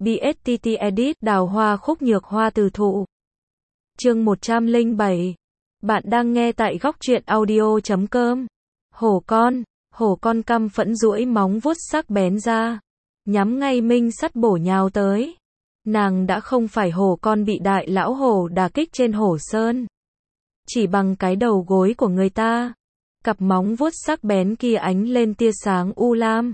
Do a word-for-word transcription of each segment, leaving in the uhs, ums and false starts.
bê ét tê tê Edit, đào hoa khúc nhược hoa từ thụ. Chương một trăm lẻ bảy. Bạn đang nghe tại góc truyện audio chấm com. Hổ con, hổ con căm phẫn duỗi móng vuốt sắc bén ra, nhắm ngay Minh Sắt bổ nhào tới. Nàng đã không phải hổ con bị đại lão hổ đả kích trên hổ sơn. Chỉ bằng cái đầu gối của người ta, cặp móng vuốt sắc bén kia ánh lên tia sáng u lam.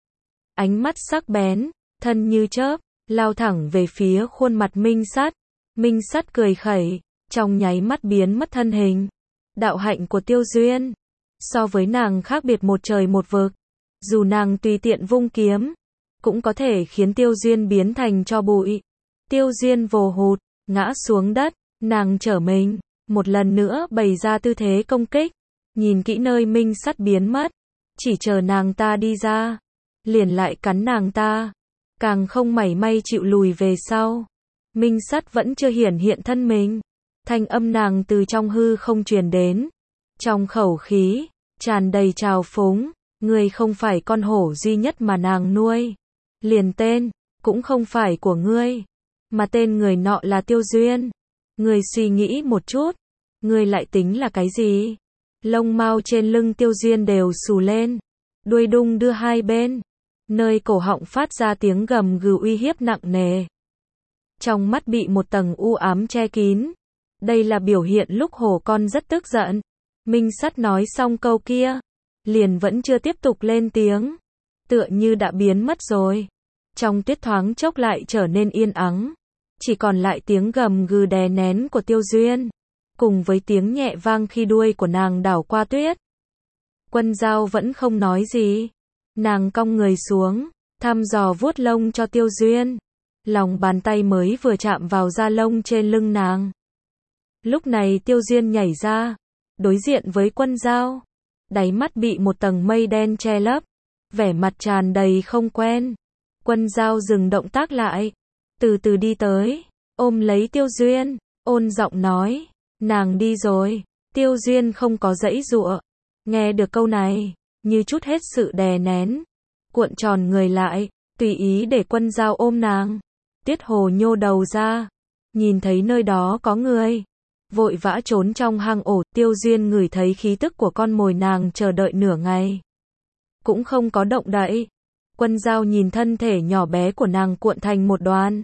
Ánh mắt sắc bén, thân như chớp, lao thẳng về phía khuôn mặt Minh Sắt. Minh Sắt cười khẩy, trong nháy mắt biến mất thân hình. Đạo hạnh của Tiêu Duyên, so với nàng khác biệt một trời một vực. Dù nàng tùy tiện vung kiếm, cũng có thể khiến Tiêu Duyên biến thành tro bụi. Tiêu Duyên vồ hụt, ngã xuống đất, nàng trở mình, một lần nữa bày ra tư thế công kích. Nhìn kỹ nơi Minh Sắt biến mất, chỉ chờ nàng ta đi ra, liền lại cắn nàng ta, càng không mảy may chịu lùi về sau. Minh Sắt vẫn chưa hiển hiện thân mình, thanh âm nàng từ trong hư không truyền đến, trong khẩu khí tràn đầy trào phúng, ngươi không phải con hổ duy nhất mà nàng nuôi, liền tên cũng không phải của ngươi, mà tên người nọ là Tiêu Duyên. Ngươi suy nghĩ một chút, ngươi lại tính là cái gì? Lông mao trên lưng Tiêu Duyên đều xù lên, đuôi đung đưa hai bên, nơi cổ họng phát ra tiếng gầm gừ uy hiếp nặng nề. Trong mắt bị một tầng u ám che kín. Đây là biểu hiện lúc hổ con rất tức giận. Minh Sắt nói xong câu kia, liền vẫn chưa tiếp tục lên tiếng, tựa như đã biến mất rồi. Trong tuyết thoáng chốc lại trở nên yên ắng, chỉ còn lại tiếng gầm gừ đè nén của Tiêu Duyên, cùng với tiếng nhẹ vang khi đuôi của nàng đảo qua tuyết. Quân Dao vẫn không nói gì, nàng cong người xuống, thăm dò vuốt lông cho Tiêu Duyên. Lòng bàn tay mới vừa chạm vào da lông trên lưng nàng. Lúc này Tiêu Duyên nhảy ra, đối diện với Quân Dao, đáy mắt bị một tầng mây đen che lấp, vẻ mặt tràn đầy không quen. Quân Dao dừng động tác lại, từ từ đi tới, ôm lấy Tiêu Duyên, ôn giọng nói, nàng đi rồi. Tiêu Duyên không có giãy giụa, nghe được câu này, như chút hết sự đè nén, cuộn tròn người lại, tùy ý để Quân Dao ôm nàng. Tiết Hồ nhô đầu ra, nhìn thấy nơi đó có người, vội vã trốn trong hang ổ. Tiêu Duyên ngửi thấy khí tức của con mồi nàng chờ đợi nửa ngày, cũng không có động đậy. Quân Dao nhìn thân thể nhỏ bé của nàng cuộn thành một đoàn,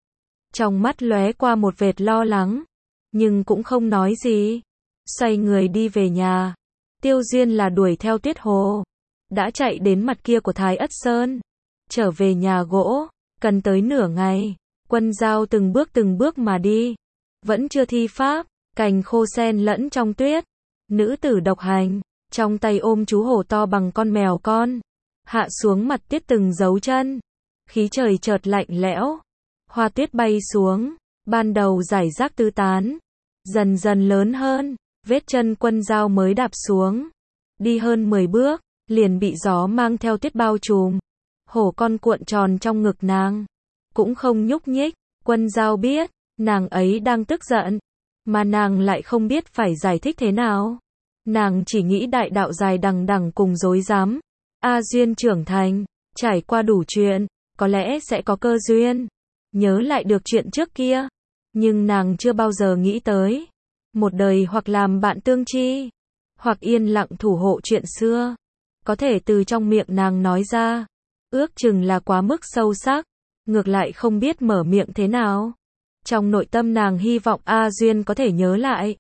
trong mắt lóe qua một vệt lo lắng, nhưng cũng không nói gì, xoay người đi về nhà. Tiêu Duyên là đuổi theo Tiết Hồ, đã chạy đến mặt kia của Thái Ất Sơn, trở về nhà gỗ, cần tới nửa ngày. Quân Dao từng bước từng bước mà đi, vẫn chưa thi pháp, cành khô sen lẫn trong tuyết. Nữ tử độc hành, trong tay ôm chú hổ to bằng con mèo con, hạ xuống mặt tuyết từng dấu chân. Khí trời chợt lạnh lẽo, hoa tuyết bay xuống, ban đầu rải rác tứ tán, dần dần lớn hơn. Vết chân Quân Dao mới đạp xuống, đi hơn mười bước, liền bị gió mang theo tuyết bao trùm. Hổ con cuộn tròn trong ngực nàng, cũng không nhúc nhích. Quân Dao biết, nàng ấy đang tức giận, mà nàng lại không biết phải giải thích thế nào. Nàng chỉ nghĩ đại đạo dài đằng đằng cùng rối rắm. A Duyên trưởng thành, trải qua đủ chuyện, có lẽ sẽ có cơ duyên nhớ lại được chuyện trước kia, nhưng nàng chưa bao giờ nghĩ tới một đời hoặc làm bạn tương chi, hoặc yên lặng thủ hộ chuyện xưa, có thể từ trong miệng nàng nói ra, ước chừng là quá mức sâu sắc, ngược lại không biết mở miệng thế nào. Trong nội tâm nàng hy vọng A Duyên có thể nhớ lại,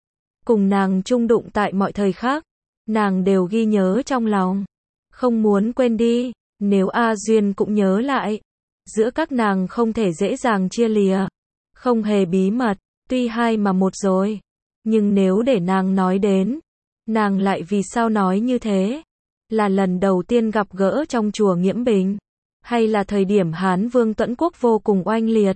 cùng nàng chung đụng tại mọi thời khắc, nàng đều ghi nhớ trong lòng, không muốn quên đi. Nếu A Duyên cũng nhớ lại, giữa các nàng không thể dễ dàng chia lìa, không hề bí mật, tuy hai mà một rồi. Nhưng nếu để nàng nói đến, nàng lại vì sao nói như thế? Là lần đầu tiên gặp gỡ trong chùa Nghiễm Bình, hay là thời điểm Hán Vương Tuẫn Quốc vô cùng oanh liệt?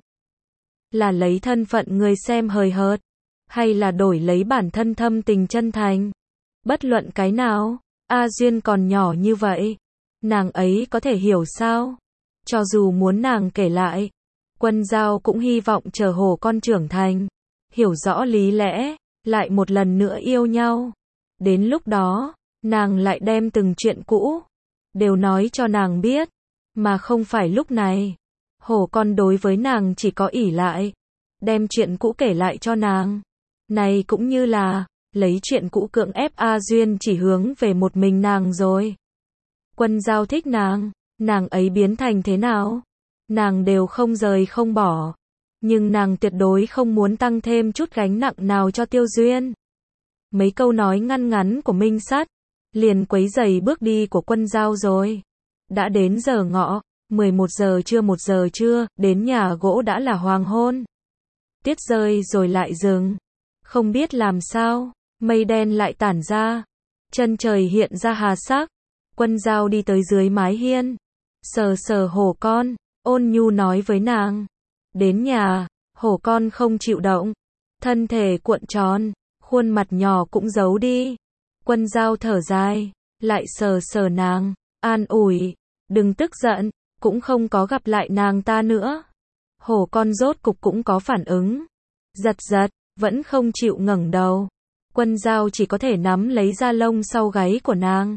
Là lấy thân phận người xem hời hợt, hay là đổi lấy bản thân thâm tình chân thành? Bất luận cái nào, A Duyên còn nhỏ như vậy, nàng ấy có thể hiểu sao? Cho dù muốn nàng kể lại, Quân Dao cũng hy vọng chờ hổ con trưởng thành, hiểu rõ lý lẽ, lại một lần nữa yêu nhau. Đến lúc đó, nàng lại đem từng chuyện cũ đều nói cho nàng biết, mà không phải lúc này. Hổ con đối với nàng chỉ có ỷ lại, đem chuyện cũ kể lại cho nàng. Này cũng như là, lấy chuyện cũ cưỡng ép A Duyên chỉ hướng về một mình nàng rồi. Quân Giao thích nàng, nàng ấy biến thành thế nào? Nàng đều không rời không bỏ. Nhưng nàng tuyệt đối không muốn tăng thêm chút gánh nặng nào cho Tiêu Duyên. Mấy câu nói ngăn ngắn của Minh Sắt, liền quấy rầy bước đi của Quân Giao rồi. Đã đến giờ ngọ, mười một giờ trưa một giờ trưa, đến nhà gỗ đã là hoàng hôn. Tiết rơi rồi lại dừng. Không biết làm sao, mây đen lại tản ra. Chân trời hiện ra hà sắc. Quân Giao đi tới dưới mái hiên. Sờ sờ hổ con, ôn nhu nói với nàng. Đến nhà, hổ con không chịu động. Thân thể cuộn tròn, khuôn mặt nhỏ cũng giấu đi. Quân Giao thở dài, lại sờ sờ nàng, an ủi. Đừng tức giận, cũng không có gặp lại nàng ta nữa. Hổ con rốt cục cũng có phản ứng. Giật giật, vẫn không chịu ngẩng đầu. Quân Giao chỉ có thể nắm lấy da lông sau gáy của nàng.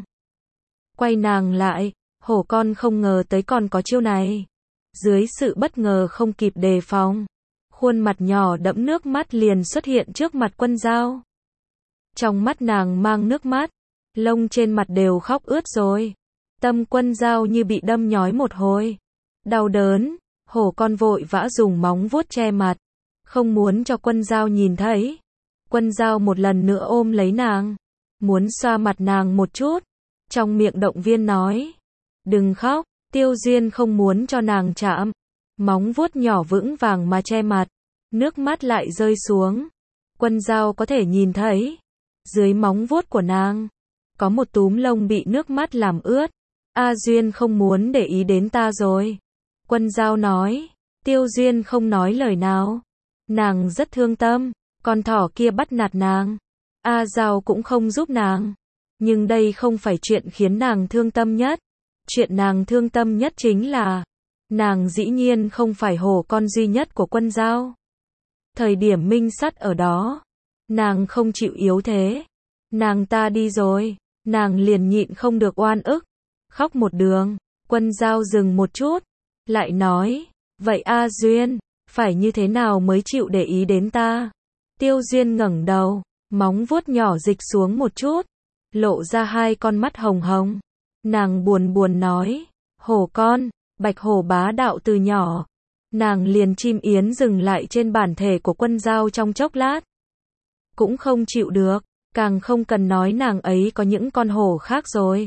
Quay nàng lại, hổ con không ngờ tới còn có chiêu này. Dưới sự bất ngờ không kịp đề phòng, khuôn mặt nhỏ đẫm nước mắt liền xuất hiện trước mặt Quân Giao. Trong mắt nàng mang nước mắt, lông trên mặt đều khóc ướt rồi. Tâm Quân Giao như bị đâm nhói một hồi. Đau đớn, hổ con vội vã dùng móng vuốt che mặt, không muốn cho Quân Giao nhìn thấy. Quân Giao một lần nữa ôm lấy nàng, muốn xoa mặt nàng một chút, trong miệng động viên nói. Đừng khóc, Tiêu Duyên không muốn cho nàng chạm. Móng vuốt nhỏ vững vàng mà che mặt, nước mắt lại rơi xuống. Quân Giao có thể nhìn thấy, dưới móng vuốt của nàng, có một túm lông bị nước mắt làm ướt. A Duyên không muốn để ý đến ta rồi. Quân Giao nói. Tiêu Duyên không nói lời nào. Nàng rất thương tâm, con thỏ kia bắt nạt nàng. A Giao cũng không giúp nàng. Nhưng đây không phải chuyện khiến nàng thương tâm nhất. Chuyện nàng thương tâm nhất chính là, nàng dĩ nhiên không phải hổ con duy nhất của Quân Giao. Thời điểm Minh Sắt ở đó, nàng không chịu yếu thế. Nàng ta đi rồi, nàng liền nhịn không được oan ức. Khóc một đường. Quân Giao dừng một chút, lại nói. Vậy A Duyên, phải như thế nào mới chịu để ý đến ta? Tiêu Duyên ngẩng đầu, móng vuốt nhỏ dịch xuống một chút, lộ ra hai con mắt hồng hồng. Nàng buồn buồn nói. Hổ con, bạch hổ bá đạo từ nhỏ. Nàng liền chim yến dừng lại trên bản thể của Quân Giao trong chốc lát. Cũng không chịu được, càng không cần nói nàng ấy có những con hổ khác rồi.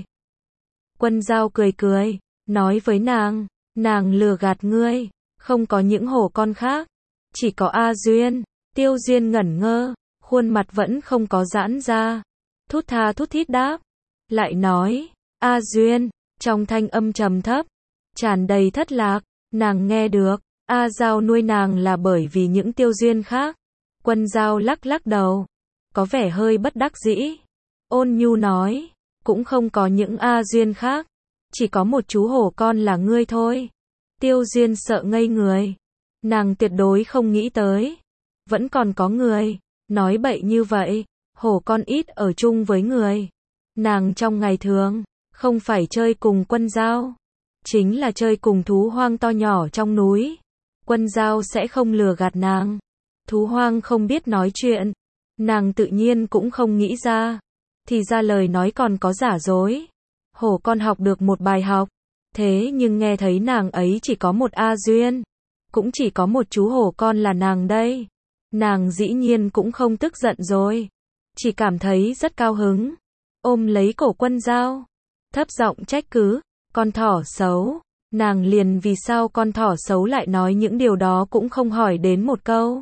Quân Giao cười cười, nói với nàng. Nàng lừa gạt ngươi, không có những hổ con khác, chỉ có A Duyên. Tiêu Duyên ngẩn ngơ, khuôn mặt vẫn không có giãn ra. Thút tha thút thít đáp, lại nói. A Duyên, trong thanh âm trầm thấp, tràn đầy thất lạc. Nàng nghe được, A Giao nuôi nàng là bởi vì những Tiêu Duyên khác. Quân Giao lắc lắc đầu, có vẻ hơi bất đắc dĩ. Ôn nhu nói, cũng không có những A Duyên khác, chỉ có một chú hổ con là ngươi thôi. Tiêu Duyên sợ ngây người. Nàng tuyệt đối không nghĩ tới, vẫn còn có người nói bậy như vậy. Hổ con ít ở chung với người. Nàng trong ngày thường không phải chơi cùng Quân Giao, chính là chơi cùng thú hoang to nhỏ trong núi. Quân Giao sẽ không lừa gạt nàng. Thú hoang không biết nói chuyện, nàng tự nhiên cũng không nghĩ ra. Thì ra lời nói còn có giả dối. Hổ con học được một bài học. Thế nhưng nghe thấy nàng ấy chỉ có một A Duyên, cũng chỉ có một chú hổ con là nàng đây. Nàng dĩ nhiên cũng không tức giận rồi, chỉ cảm thấy rất cao hứng. Ôm lấy cổ Quân Giao, thấp giọng trách cứ. Con thỏ xấu. Nàng liền vì sao con thỏ xấu lại nói những điều đó cũng không hỏi đến một câu.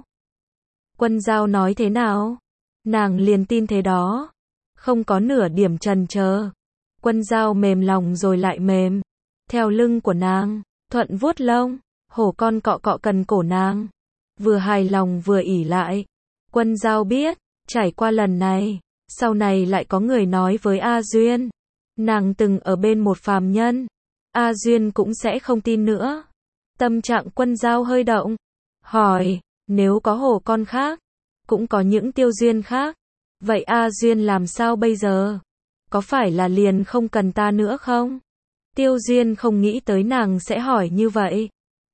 Quân Giao nói thế nào, nàng liền tin thế đó, không có nửa điểm chần chờ. Quân Giao mềm lòng rồi lại mềm, theo lưng của nàng, thuận vuốt lông. Hổ con cọ cọ cần cổ nàng, vừa hài lòng vừa ỉ lại. Quân Giao biết, trải qua lần này, sau này lại có người nói với A Duyên, nàng từng ở bên một phàm nhân, A Duyên cũng sẽ không tin nữa. Tâm trạng Quân Giao hơi động, hỏi, nếu có hổ con khác, cũng có những Tiêu Duyên khác, vậy A Duyên làm sao bây giờ? Có phải là liền không cần ta nữa không? Tiêu Duyên không nghĩ tới nàng sẽ hỏi như vậy.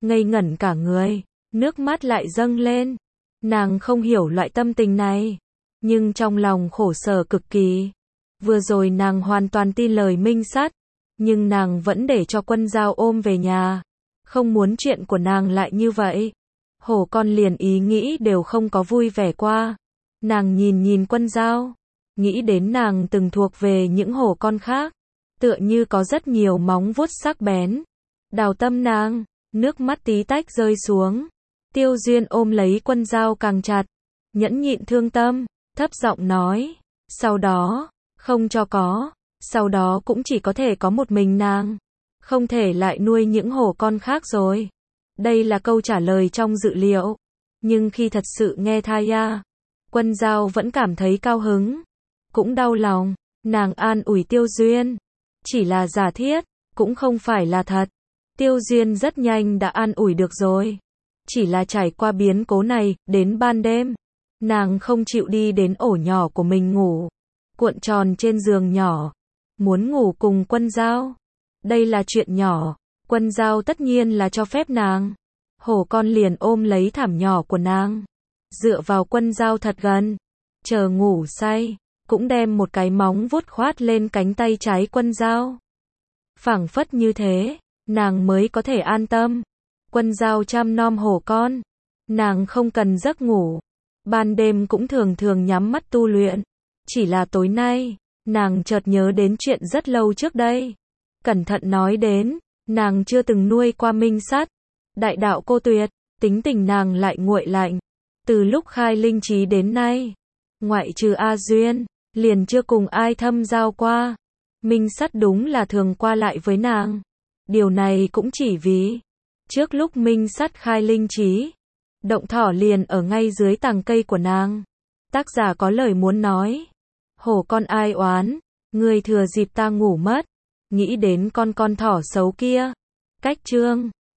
ngây ngẩn cả người, nước mắt lại dâng lên. Nàng không hiểu loại tâm tình này, nhưng trong lòng khổ sở cực kỳ. Vừa rồi nàng hoàn toàn tin lời Minh Sắt, nhưng nàng vẫn để cho Quân Dao ôm về nhà, không muốn chuyện của nàng lại như vậy. Hổ con liền ý nghĩ đều không có vui vẻ qua. Nàng nhìn nhìn Quân Dao, nghĩ đến nàng từng thuộc về những hổ con khác, tựa như có rất nhiều móng vuốt sắc bén, đào tâm nàng, nước mắt tí tách rơi xuống. Tiêu Duyên ôm lấy Quân Dao càng chặt, nhẫn nhịn thương tâm, thấp giọng nói, sau đó, không cho có, sau đó cũng chỉ có thể có một mình nàng, không thể lại nuôi những hổ con khác rồi. Đây là câu trả lời trong dự liệu, nhưng khi thật sự nghe Thaya, Quân Dao vẫn cảm thấy cao hứng, cũng đau lòng. Nàng an ủi Tiêu Duyên, chỉ là giả thiết, cũng không phải là thật. Tiêu Duyên rất nhanh đã an ủi được rồi. Chỉ là trải qua biến cố này, đến ban đêm, nàng không chịu đi đến ổ nhỏ của mình ngủ, cuộn tròn trên giường nhỏ, muốn ngủ cùng Quân Dao. Đây là chuyện nhỏ, Quân Dao tất nhiên là cho phép nàng. Hổ con liền ôm lấy thảm nhỏ của nàng, dựa vào Quân Dao thật gần, chờ ngủ say, cũng đem một cái móng vuốt khoát lên cánh tay trái Quân Dao. Phảng phất như thế, nàng mới có thể an tâm. Quân Dao chăm nom hổ con, nàng không cần giấc ngủ, ban đêm cũng thường thường nhắm mắt tu luyện. Chỉ là tối nay, nàng chợt nhớ đến chuyện rất lâu trước đây. Cẩn thận nói đến, nàng chưa từng nuôi qua Minh Sắt. Đại đạo cô tuyệt, tính tình nàng lại nguội lạnh. Từ lúc khai linh trí đến nay, ngoại trừ A Duyên, liền chưa cùng ai thâm giao qua. Minh Sắt đúng là thường qua lại với nàng. Điều này cũng chỉ vì, trước lúc Minh Sắt khai linh trí, động thỏ liền ở ngay dưới tàng cây của nàng. Tác giả có lời muốn nói. Hổ con ai oán, người thừa dịp ta ngủ mất, nghĩ đến con con thỏ xấu kia. Cách chương